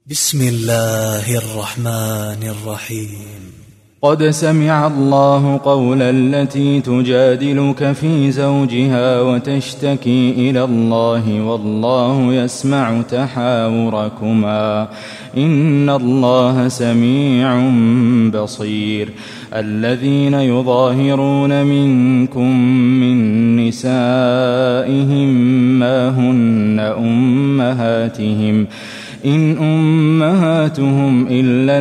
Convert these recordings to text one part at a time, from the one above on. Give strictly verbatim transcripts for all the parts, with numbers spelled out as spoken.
بسم الله الرحمن الرحيم. قد سمع الله قول التي تجادلك في زوجها وتشتكي إلى الله والله يسمع تحاوركما إن الله سميع بصير. الذين يظاهرون منكم من نسائهم ما هن أمهاتهم إن أمهاتهم إلا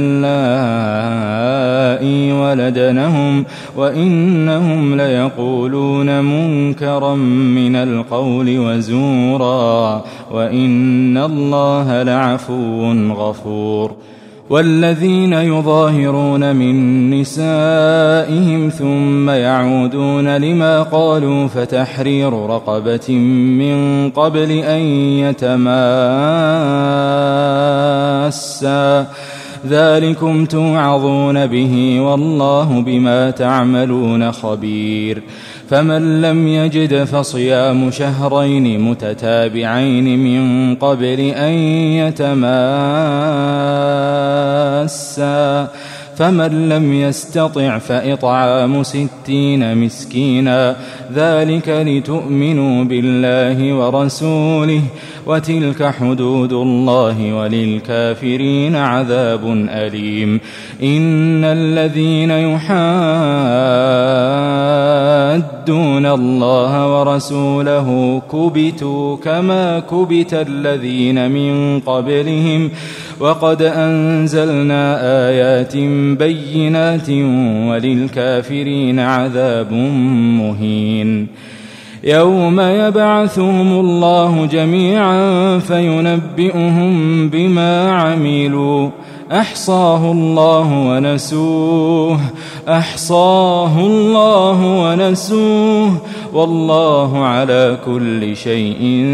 اللائي ولدنهم وإنهم ليقولون منكرا من القول وزورا وإن الله لعفو غفور. والذين يظاهرون من نسائهم ثم يعودون لما قالوا فتحرير رقبة من قبل أن يتماسا ذلكم توعظون به والله بما تعملون خبير. فمن لم يجد فصيام شهرين متتابعين من قبل أن يتماسا فمن لم يستطع فإطعام ستين مسكينا ذلك لتؤمنوا بالله ورسوله وتلك حدود الله وللكافرين عذاب أليم. إن الذين يحادون الله ورسوله كبتوا كما كبت الذين من قبلهم وقد أنزلنا آيات بينات وللكافرين عذاب مهين. يوم يبعثهم الله جميعا فينبئهم بما عملوا أحصاه الله ونسوه أحصاه الله ونسوه والله على كل شيء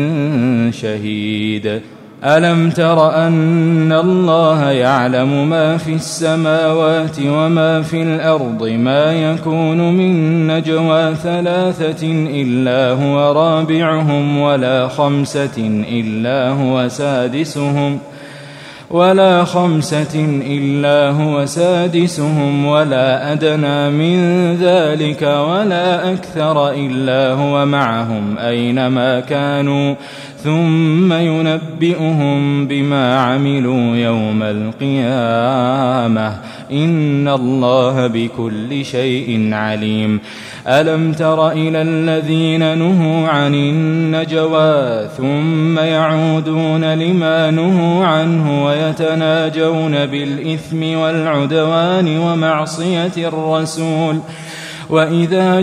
شهيد. ألم تر أن الله يعلم ما في السماوات وما في الأرض ما يكون من نجوى ثلاثة إلا هو رابعهم ولا خمسة إلا هو سادسهم ولا خمسة إلا هو سادسهم ولا أدنى من ذلك ولا أكثر إلا هو معهم أينما كانوا ثم ينبئهم بما عملوا يوم القيامة إن الله بكل شيء عليم. ألم تر إلى الذين نهوا عن النجوى ثم يعودون لما نهوا عنه ويتناجون بالإثم والعدوان ومعصية الرسول وإذا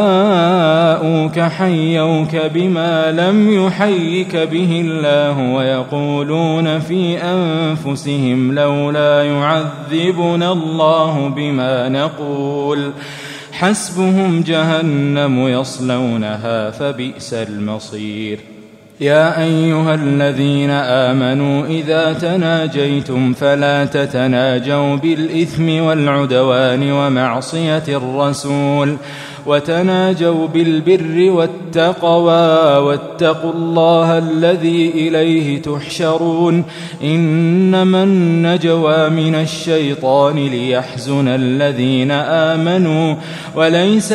جاءوك حيوك بما لم يحيك به الله ويقولون في أنفسهم لولا يعذبنا الله بما نقول حسبهم جهنم يصلونها فبئس المصير. يا أيها الذين آمنوا إذا تناجيتم فلا تتناجوا بالإثم والعدوان ومعصية الرسول وتناجوا بالبر والتقوى واتقوا الله الذي إليه تحشرون. إنما النجوى من الشيطان ليحزن الذين آمنوا وليس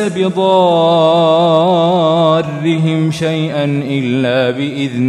بضارهم شيئا إلا بإذن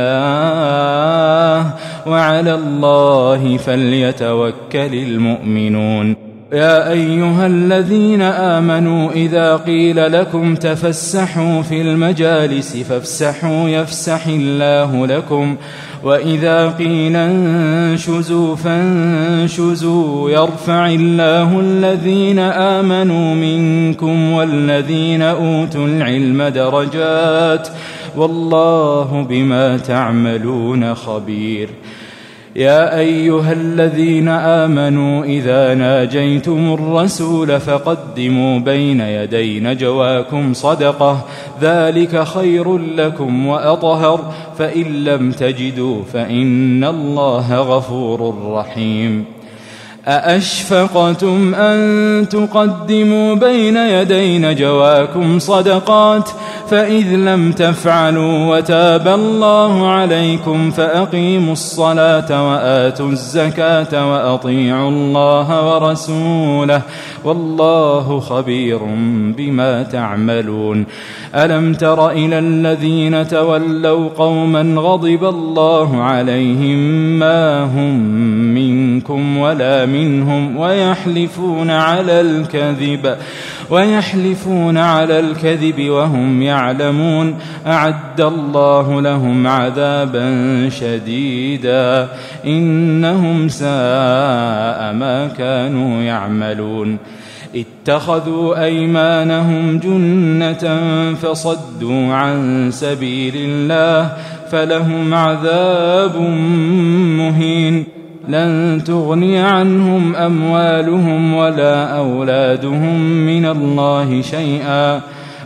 الله وعلى الله فليتوكل المؤمنون. يا أيها الذين آمنوا إذا قيل لكم تفسحوا في المجالس فافسحوا يفسح الله لكم وإذا قيل انشزوا فانشزوا يرفع الله الذين آمنوا منكم والذين أوتوا العلم درجات والله بما تعملون خبير. يا أيها الذين آمنوا إذا ناجيتم الرسول فقدموا بين يدي نجواكم صدقة ذلك خير لكم وأطهر فإن لم تجدوا فإن الله غفور رحيم. أأشفقتم أن تقدموا بين يدي نجواكم صدقات فإذ لم تفعلوا وتاب الله عليكم فأقيموا الصلاة وآتوا الزكاة وأطيعوا الله ورسوله والله خبير بما تعملون. ألم تر إلى الذين تولوا قوما غضب الله عليهم ما هم منكم ولا منهم ويحلفون على الكذب ويحلفون على الكذب وهم يعلمون أعد الله لهم عذابا شديدا إنهم ساء ما كانوا يعملون. اتخذوا أيمانهم جنة فصدوا عن سبيل الله فلهم عذاب مهين لن تغني عنهم أموالهم ولا أولادهم من الله شيئا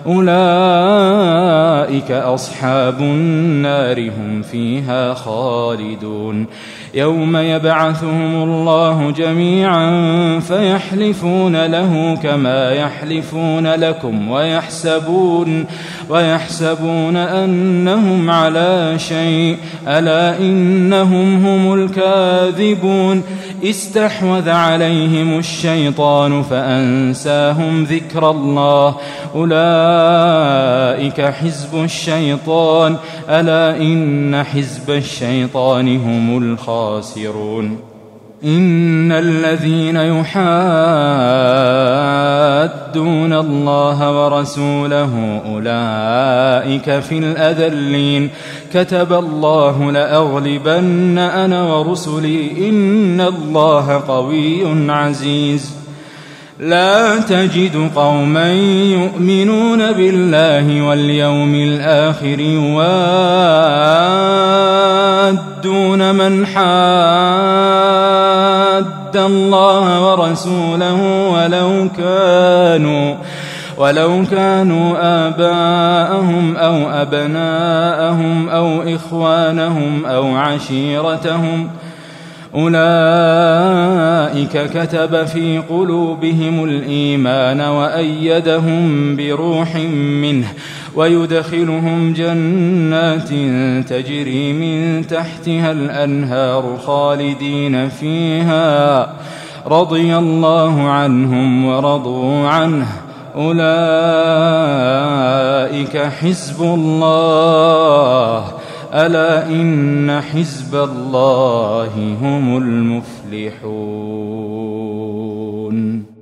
أولئك أصحاب النار هم فيها خالدون. يوم يبعثهم الله جميعا فيحلفون له كما يحلفون لكم ويحسبون, ويحسبون أنهم على شيء ألا إنهم هم الكاذبون. استحوذ عليهم الشيطان فأنساهم ذكر الله أولئك حزب الشيطان ألا إن حزب الشيطان هم الخاسرون. إن الذين يحادون الله ورسوله أولئك في الأذلين كتب الله لأغلبن أنا ورسلي إن الله قوي عزيز. لا تجد قوما يؤمنون بالله واليوم الآخر يوادون من حاد الله ورسوله ولو كانوا ولو كانوا آباءهم أو أبناءهم أو إخوانهم أو عشيرتهم أولئك كتب في قلوبهم الإيمان وأيدهم بروح منه ويدخلهم جنات تجري من تحتها الأنهار خالدين فيها رضي الله عنهم ورضوا عنه أولئك حزب الله ألا إن حزب الله هم المفلحون.